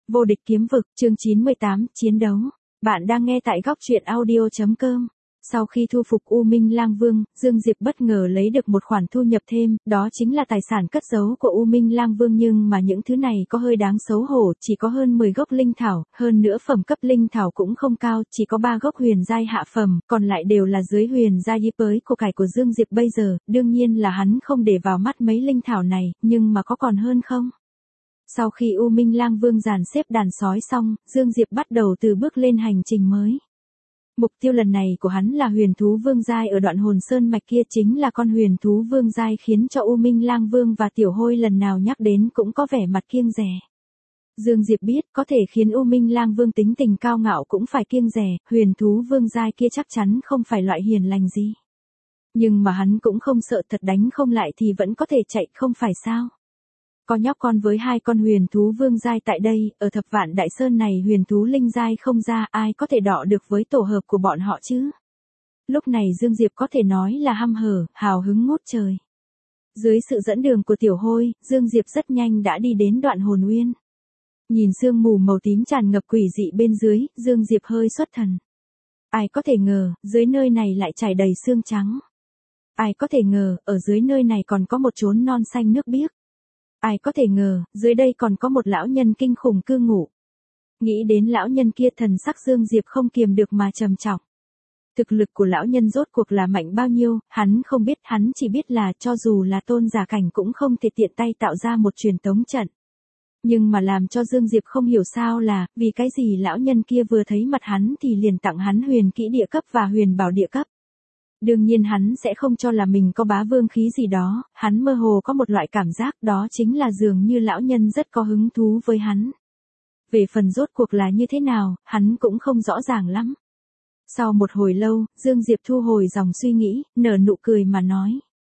Vô địch kiếm vực, chương 98, chiến đấu. Bạn đang nghe tại góc truyện audio.com. Sau khi thu phục U Minh Lang Vương, Dương Diệp bất ngờ lấy được một khoản thu nhập thêm, đó chính là tài sản cất giấu của U Minh Lang Vương, nhưng mà những thứ này có hơi đáng xấu hổ, chỉ có hơn 10 gốc linh thảo, hơn nữa phẩm cấp linh thảo cũng không cao, chỉ có 3 gốc huyền giai hạ phẩm, còn lại đều là dưới huyền giai với của cải của Dương Diệp bây giờ, đương nhiên là hắn không để vào mắt mấy linh thảo này, nhưng mà có còn hơn không? Sau khi U Minh Lang Vương dàn xếp đàn sói xong, Dương Diệp bắt đầu từ bước lên hành trình mới. Mục tiêu lần này của hắn là huyền thú vương giai ở đoạn hồn sơn mạch kia, chính là con huyền thú vương giai khiến cho U Minh Lang Vương và Tiểu Hôi lần nào nhắc đến cũng có vẻ mặt kiêng dè. Dương Diệp biết có thể khiến U Minh Lang Vương tính tình cao ngạo cũng phải kiêng dè, huyền thú vương giai kia chắc chắn không phải loại hiền lành gì. Nhưng mà hắn cũng không sợ, thật đánh không lại thì vẫn có thể chạy không phải sao. Có nhóc con với 2 con huyền thú vương giai tại đây, ở Thập Vạn Đại Sơn này huyền thú linh giai không ra, ai có thể đọ được với tổ hợp của bọn họ chứ? Lúc này Dương Diệp có thể nói là hăm hở, hào hứng ngút trời. Dưới sự dẫn đường của Tiểu Hôi, Dương Diệp rất nhanh đã đi đến đoạn hồn uyên. Nhìn sương mù màu tím tràn ngập quỷ dị bên dưới, Dương Diệp hơi xuất thần. Ai có thể ngờ, dưới nơi này lại trải đầy xương trắng. Ai có thể ngờ, ở dưới nơi này còn có một chốn non xanh nước biếc. Ai có thể ngờ, dưới đây còn có một lão nhân kinh khủng cư ngụ. Nghĩ đến lão nhân kia, thần sắc Dương Diệp không kiềm được mà trầm trọng. Thực lực của lão nhân rốt cuộc là mạnh bao nhiêu, hắn không biết, hắn chỉ biết là cho dù là tôn giả cảnh cũng không thể tiện tay tạo ra một truyền tống trận. Nhưng mà làm cho Dương Diệp không hiểu sao là, vì cái gì lão nhân kia vừa thấy mặt hắn thì liền tặng hắn huyền kỹ địa cấp và huyền bảo địa cấp. Đương nhiên hắn sẽ không cho là mình có bá vương khí gì đó, hắn mơ hồ có một loại cảm giác đó chính là dường như lão nhân rất có hứng thú với hắn. Về phần rốt cuộc là như thế nào, hắn cũng không rõ ràng lắm. Sau một hồi lâu, Dương Diệp thu hồi dòng suy nghĩ, nở nụ cười mà nói.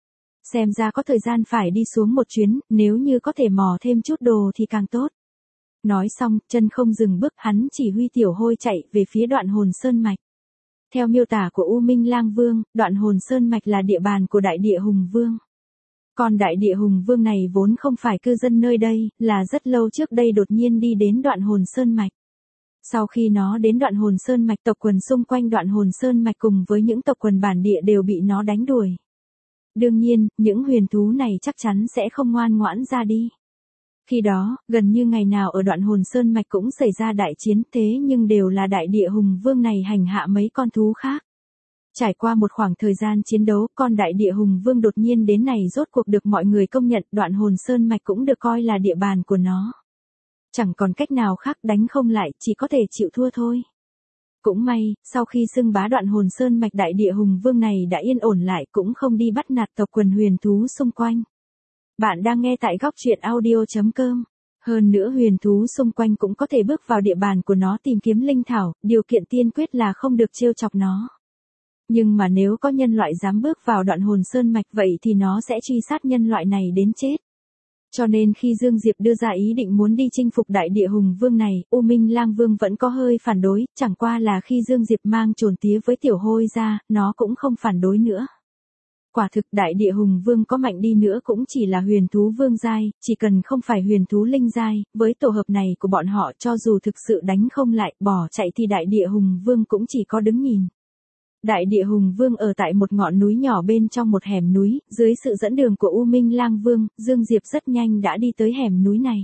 Xem ra có thời gian phải đi xuống một chuyến, nếu như có thể mò thêm chút đồ thì càng tốt. Nói xong, chân không dừng bước, hắn chỉ huy Tiểu Hôi chạy về phía đoạn hồn sơn mạch. Theo miêu tả của U Minh Lang Vương, đoạn hồn sơn mạch là địa bàn của đại địa hùng vương. Còn đại địa hùng vương này vốn không phải cư dân nơi đây, là rất lâu trước đây đột nhiên đi đến đoạn hồn sơn mạch. Sau khi nó đến đoạn hồn sơn mạch, tộc quần xung quanh đoạn hồn sơn mạch cùng với những tộc quần bản địa đều bị nó đánh đuổi. Đương nhiên, những huyền thú này chắc chắn sẽ không ngoan ngoãn ra đi. Khi đó, gần như ngày nào ở đoạn hồn sơn mạch cũng xảy ra đại chiến, thế nhưng đều là đại địa hùng vương này hành hạ mấy con thú khác. Trải qua một khoảng thời gian chiến đấu, con đại địa hùng vương đột nhiên đến này rốt cuộc được mọi người công nhận, đoạn hồn sơn mạch cũng được coi là địa bàn của nó. Chẳng còn cách nào khác, đánh không lại, chỉ có thể chịu thua thôi. Cũng may, sau khi xưng bá đoạn hồn sơn mạch, đại địa hùng vương này đã yên ổn lại, cũng không đi bắt nạt tộc quần huyền thú xung quanh. Bạn đang nghe tại góc truyện audio.com. Hơn nữa huyền thú xung quanh cũng có thể bước vào địa bàn của nó tìm kiếm linh thảo, điều kiện tiên quyết là không được trêu chọc nó. Nhưng mà nếu có nhân loại dám bước vào đoạn hồn sơn mạch vậy thì nó sẽ truy sát nhân loại này đến chết. Cho nên khi Dương Diệp đưa ra ý định muốn đi chinh phục đại địa hùng vương này, U Minh Lang Vương vẫn có hơi phản đối, chẳng qua là khi Dương Diệp mang trồn tía với Tiểu Hôi ra, nó cũng không phản đối nữa. Quả thực đại địa hùng vương có mạnh đi nữa cũng chỉ là huyền thú vương giai, chỉ cần không phải huyền thú linh giai, với tổ hợp này của bọn họ cho dù thực sự đánh không lại, bỏ chạy thì đại địa hùng vương cũng chỉ có đứng nhìn. Đại địa hùng vương ở tại một ngọn núi nhỏ bên trong một hẻm núi, dưới sự dẫn đường của U Minh Lang Vương, Dương Diệp rất nhanh đã đi tới hẻm núi này.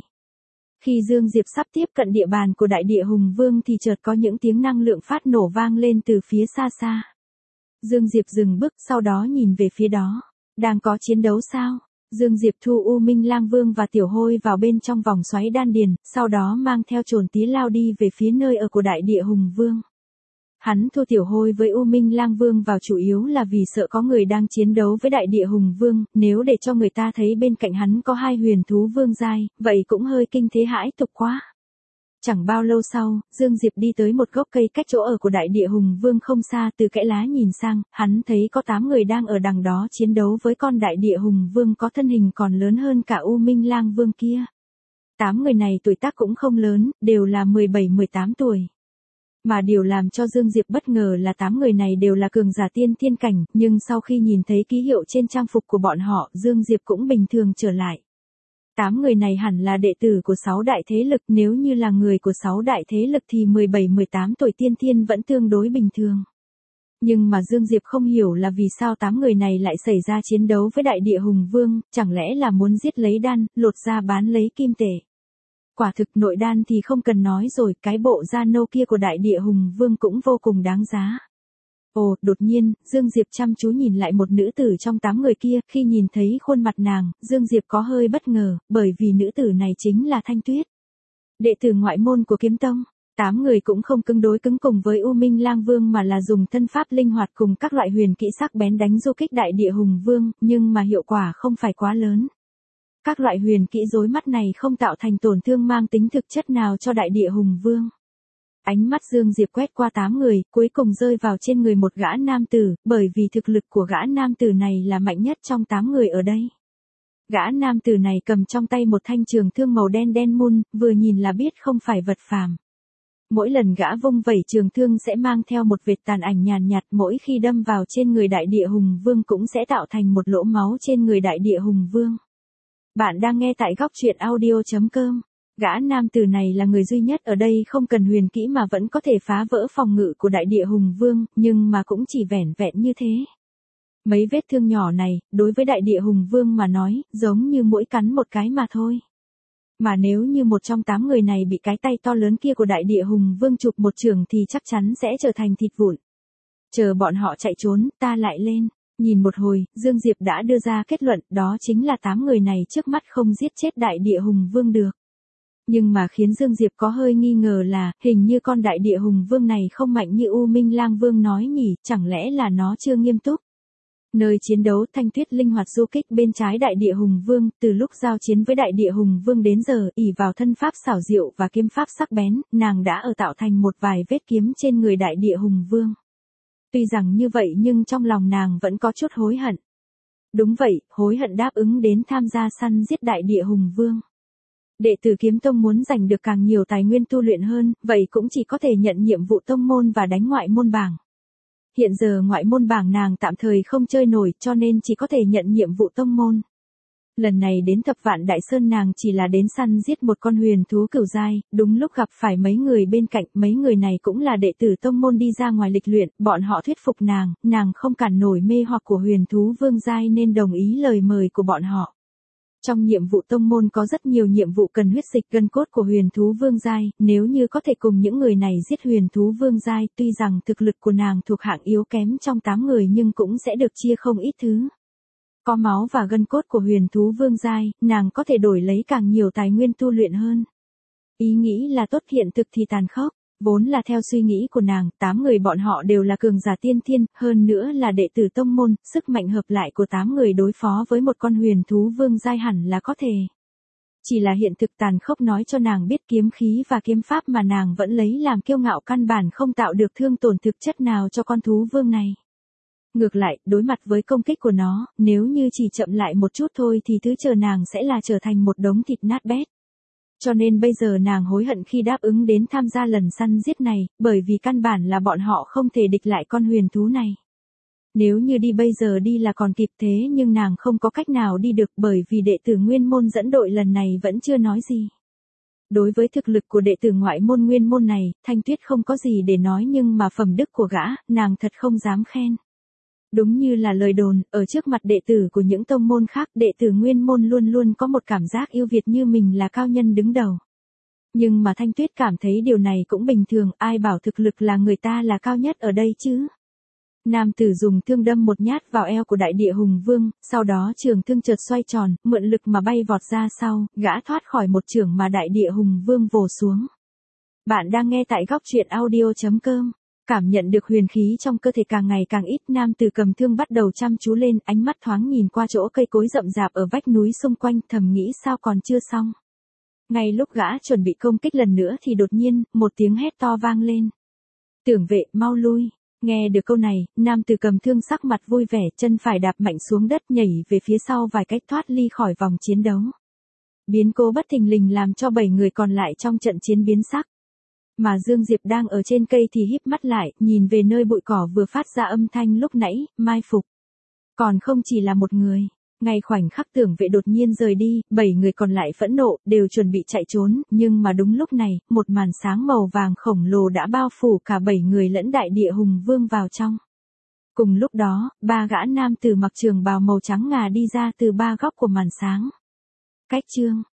Khi Dương Diệp sắp tiếp cận địa bàn của đại địa hùng vương thì chợt có những tiếng năng lượng phát nổ vang lên từ phía xa xa. Dương Diệp dừng bước, sau đó nhìn về phía đó. Đang có chiến đấu sao? Dương Diệp thu U Minh Lang Vương và Tiểu Hôi vào bên trong vòng xoáy đan điền, sau đó mang theo trồn tía lao đi về phía nơi ở của đại địa hùng vương. Hắn thu Tiểu Hôi với U Minh Lang Vương vào chủ yếu là vì sợ có người đang chiến đấu với đại địa hùng vương, nếu để cho người ta thấy bên cạnh hắn có 2 huyền thú vương giai, vậy cũng hơi kinh thế hãi tục quá. Chẳng bao lâu sau, Dương Diệp đi tới một gốc cây cách chỗ ở của đại địa hùng vương không xa, từ kẽ lá nhìn sang, hắn thấy có 8 người đang ở đằng đó chiến đấu với con đại địa hùng vương có thân hình còn lớn hơn cả U Minh Lang Vương kia. 8 người này tuổi tác cũng không lớn, đều là 17-18 tuổi. Mà điều làm cho Dương Diệp bất ngờ là 8 người này đều là cường giả tiên thiên cảnh, nhưng sau khi nhìn thấy ký hiệu trên trang phục của bọn họ, Dương Diệp cũng bình thường trở lại. 8 người này hẳn là đệ tử của 6 đại thế lực, nếu như là người của 6 đại thế lực thì 17-18 tuổi tiên thiên vẫn tương đối bình thường. Nhưng mà Dương Diệp không hiểu là vì sao 8 người này lại xảy ra chiến đấu với đại địa hùng vương, chẳng lẽ là muốn giết lấy đan, lột ra bán lấy kim tệ. Quả thực nội đan thì không cần nói rồi, cái bộ da nâu kia của đại địa hùng vương cũng vô cùng đáng giá. Ồ, đột nhiên, Dương Diệp chăm chú nhìn lại một nữ tử trong 8 người kia, khi nhìn thấy khuôn mặt nàng, Dương Diệp có hơi bất ngờ, bởi vì nữ tử này chính là Thanh Tuyết. Đệ tử ngoại môn của Kiếm Tông. 8 người cũng không cứng đối cứng cùng với U Minh Lang Vương mà là dùng thân pháp linh hoạt cùng các loại huyền kỹ sắc bén đánh du kích đại địa hùng vương, nhưng mà hiệu quả không phải quá lớn. Các loại huyền kỹ rối mắt này không tạo thành tổn thương mang tính thực chất nào cho đại địa hùng vương. Ánh mắt Dương Diệp quét qua 8 người, cuối cùng rơi vào trên người một gã nam tử, bởi vì thực lực của gã nam tử này là mạnh nhất trong 8 người ở đây. Gã nam tử này cầm trong tay một thanh trường thương màu đen đen mun, vừa nhìn là biết không phải vật phàm. Mỗi lần gã vung vẩy trường thương sẽ mang theo một vệt tàn ảnh nhàn nhạt, mỗi khi đâm vào trên người đại địa hùng vương cũng sẽ tạo thành một lỗ máu trên người đại địa hùng vương. Bạn đang nghe tại góc truyện audio.com. Gã nam tử này là người duy nhất ở đây không cần huyền kỹ mà vẫn có thể phá vỡ phòng ngự của đại địa hùng vương, nhưng mà cũng chỉ vẻn vẹn như thế. Mấy vết thương nhỏ này, đối với đại địa hùng vương mà nói, giống như mũi cắn một cái mà thôi. Mà nếu như một trong 8 người này bị cái tay to lớn kia của đại địa hùng vương chụp một chưởng thì chắc chắn sẽ trở thành thịt vụn. Chờ bọn họ chạy trốn, ta lại lên. Nhìn một hồi, Dương Diệp đã đưa ra kết luận, đó chính là 8 người này trước mắt không giết chết đại địa hùng vương được. Nhưng mà khiến Dương Diệp có hơi nghi ngờ là, hình như con đại địa hùng vương này không mạnh như U Minh Lang Vương nói nhỉ, chẳng lẽ là nó chưa nghiêm túc. Nơi chiến đấu Thanh Tuyết linh hoạt du kích bên trái đại địa hùng vương, từ lúc giao chiến với đại địa hùng vương đến giờ, ỷ vào thân pháp xảo diệu và kiếm pháp sắc bén, nàng đã tạo thành một vài vết kiếm trên người đại địa hùng vương. Tuy rằng như vậy nhưng trong lòng nàng vẫn có chút hối hận. Đúng vậy, hối hận đáp ứng đến tham gia săn giết đại địa hùng vương. Đệ tử Kiếm Tông muốn giành được càng nhiều tài nguyên tu luyện hơn, vậy cũng chỉ có thể nhận nhiệm vụ tông môn và đánh ngoại môn bảng. Hiện giờ ngoại môn bảng nàng tạm thời không chơi nổi cho nên chỉ có thể nhận nhiệm vụ tông môn. Lần này đến Thập Vạn Đại Sơn nàng chỉ là đến săn giết một con huyền thú cửu giai, đúng lúc gặp phải mấy người bên cạnh, mấy người này cũng là đệ tử tông môn đi ra ngoài lịch luyện, bọn họ thuyết phục nàng không cản nổi mê hoặc của huyền thú vương giai nên đồng ý lời mời của bọn họ. Trong nhiệm vụ tông môn có rất nhiều nhiệm vụ cần huyết dịch gân cốt của huyền thú vương giai, nếu như có thể cùng những người này giết huyền thú vương giai, tuy rằng thực lực của nàng thuộc hạng yếu kém trong 8 người nhưng cũng sẽ được chia không ít thứ. Có máu và gân cốt của huyền thú vương giai, nàng có thể đổi lấy càng nhiều tài nguyên tu luyện hơn. Ý nghĩ là tốt, hiện thực thì tàn khốc. Vốn là theo suy nghĩ của nàng, 8 người bọn họ đều là cường giả tiên thiên, hơn nữa là đệ tử tông môn, sức mạnh hợp lại của 8 người đối phó với một con huyền thú vương giai hẳn là có thể. Chỉ là hiện thực tàn khốc nói cho nàng biết kiếm khí và kiếm pháp mà nàng vẫn lấy làm kiêu ngạo căn bản không tạo được thương tổn thực chất nào cho con thú vương này. Ngược lại, đối mặt với công kích của nó, nếu như chỉ chậm lại một chút thôi thì thứ chờ nàng sẽ là trở thành một đống thịt nát bét. Cho nên bây giờ nàng hối hận khi đáp ứng đến tham gia lần săn giết này, bởi vì căn bản là bọn họ không thể địch lại con huyền thú này. Nếu như đi bây giờ đi là còn kịp, thế nhưng nàng không có cách nào đi được bởi vì đệ tử nguyên môn dẫn đội lần này vẫn chưa nói gì. Đối với thực lực của đệ tử ngoại môn nguyên môn này, Thanh Tuyết không có gì để nói nhưng mà phẩm đức của gã, nàng thật không dám khen. Đúng như là lời đồn, ở trước mặt đệ tử của những tông môn khác, đệ tử nguyên môn luôn luôn có một cảm giác yêu Việt như mình là cao nhân đứng đầu. Nhưng mà Thanh Tuyết cảm thấy điều này cũng bình thường, ai bảo thực lực là người ta là cao nhất ở đây chứ. Nam tử dùng thương đâm một nhát vào eo của đại địa hùng vương, sau đó trường thương chợt xoay tròn, mượn lực mà bay vọt ra sau, gã thoát khỏi một chưởng mà đại địa hùng vương vồ xuống. Bạn đang nghe tại góc truyện audio.com. Cảm nhận được huyền khí trong cơ thể càng ngày càng ít, nam tử cầm thương bắt đầu chăm chú lên, ánh mắt thoáng nhìn qua chỗ cây cối rậm rạp ở vách núi xung quanh, thầm nghĩ sao còn chưa xong. Ngay lúc gã chuẩn bị công kích lần nữa thì đột nhiên, một tiếng hét to vang lên. Tưởng vệ, mau lui. Nghe được câu này, nam tử cầm thương sắc mặt vui vẻ, chân phải đạp mạnh xuống đất nhảy về phía sau vài cách thoát ly khỏi vòng chiến đấu. Biến cố bất thình lình làm cho 7 người còn lại trong trận chiến biến sắc. Mà Dương Diệp đang ở trên cây thì híp mắt lại, nhìn về nơi bụi cỏ vừa phát ra âm thanh lúc nãy, mai phục. Còn không chỉ là một người. Ngay khoảnh khắc Tưởng Vệ đột nhiên rời đi, 7 người còn lại phẫn nộ, đều chuẩn bị chạy trốn, nhưng mà đúng lúc này, một màn sáng màu vàng khổng lồ đã bao phủ cả 7 người lẫn đại địa hùng vương vào trong. Cùng lúc đó, 3 gã nam tử mặc trường bào màu trắng ngà đi ra từ 3 góc của màn sáng. Cách chương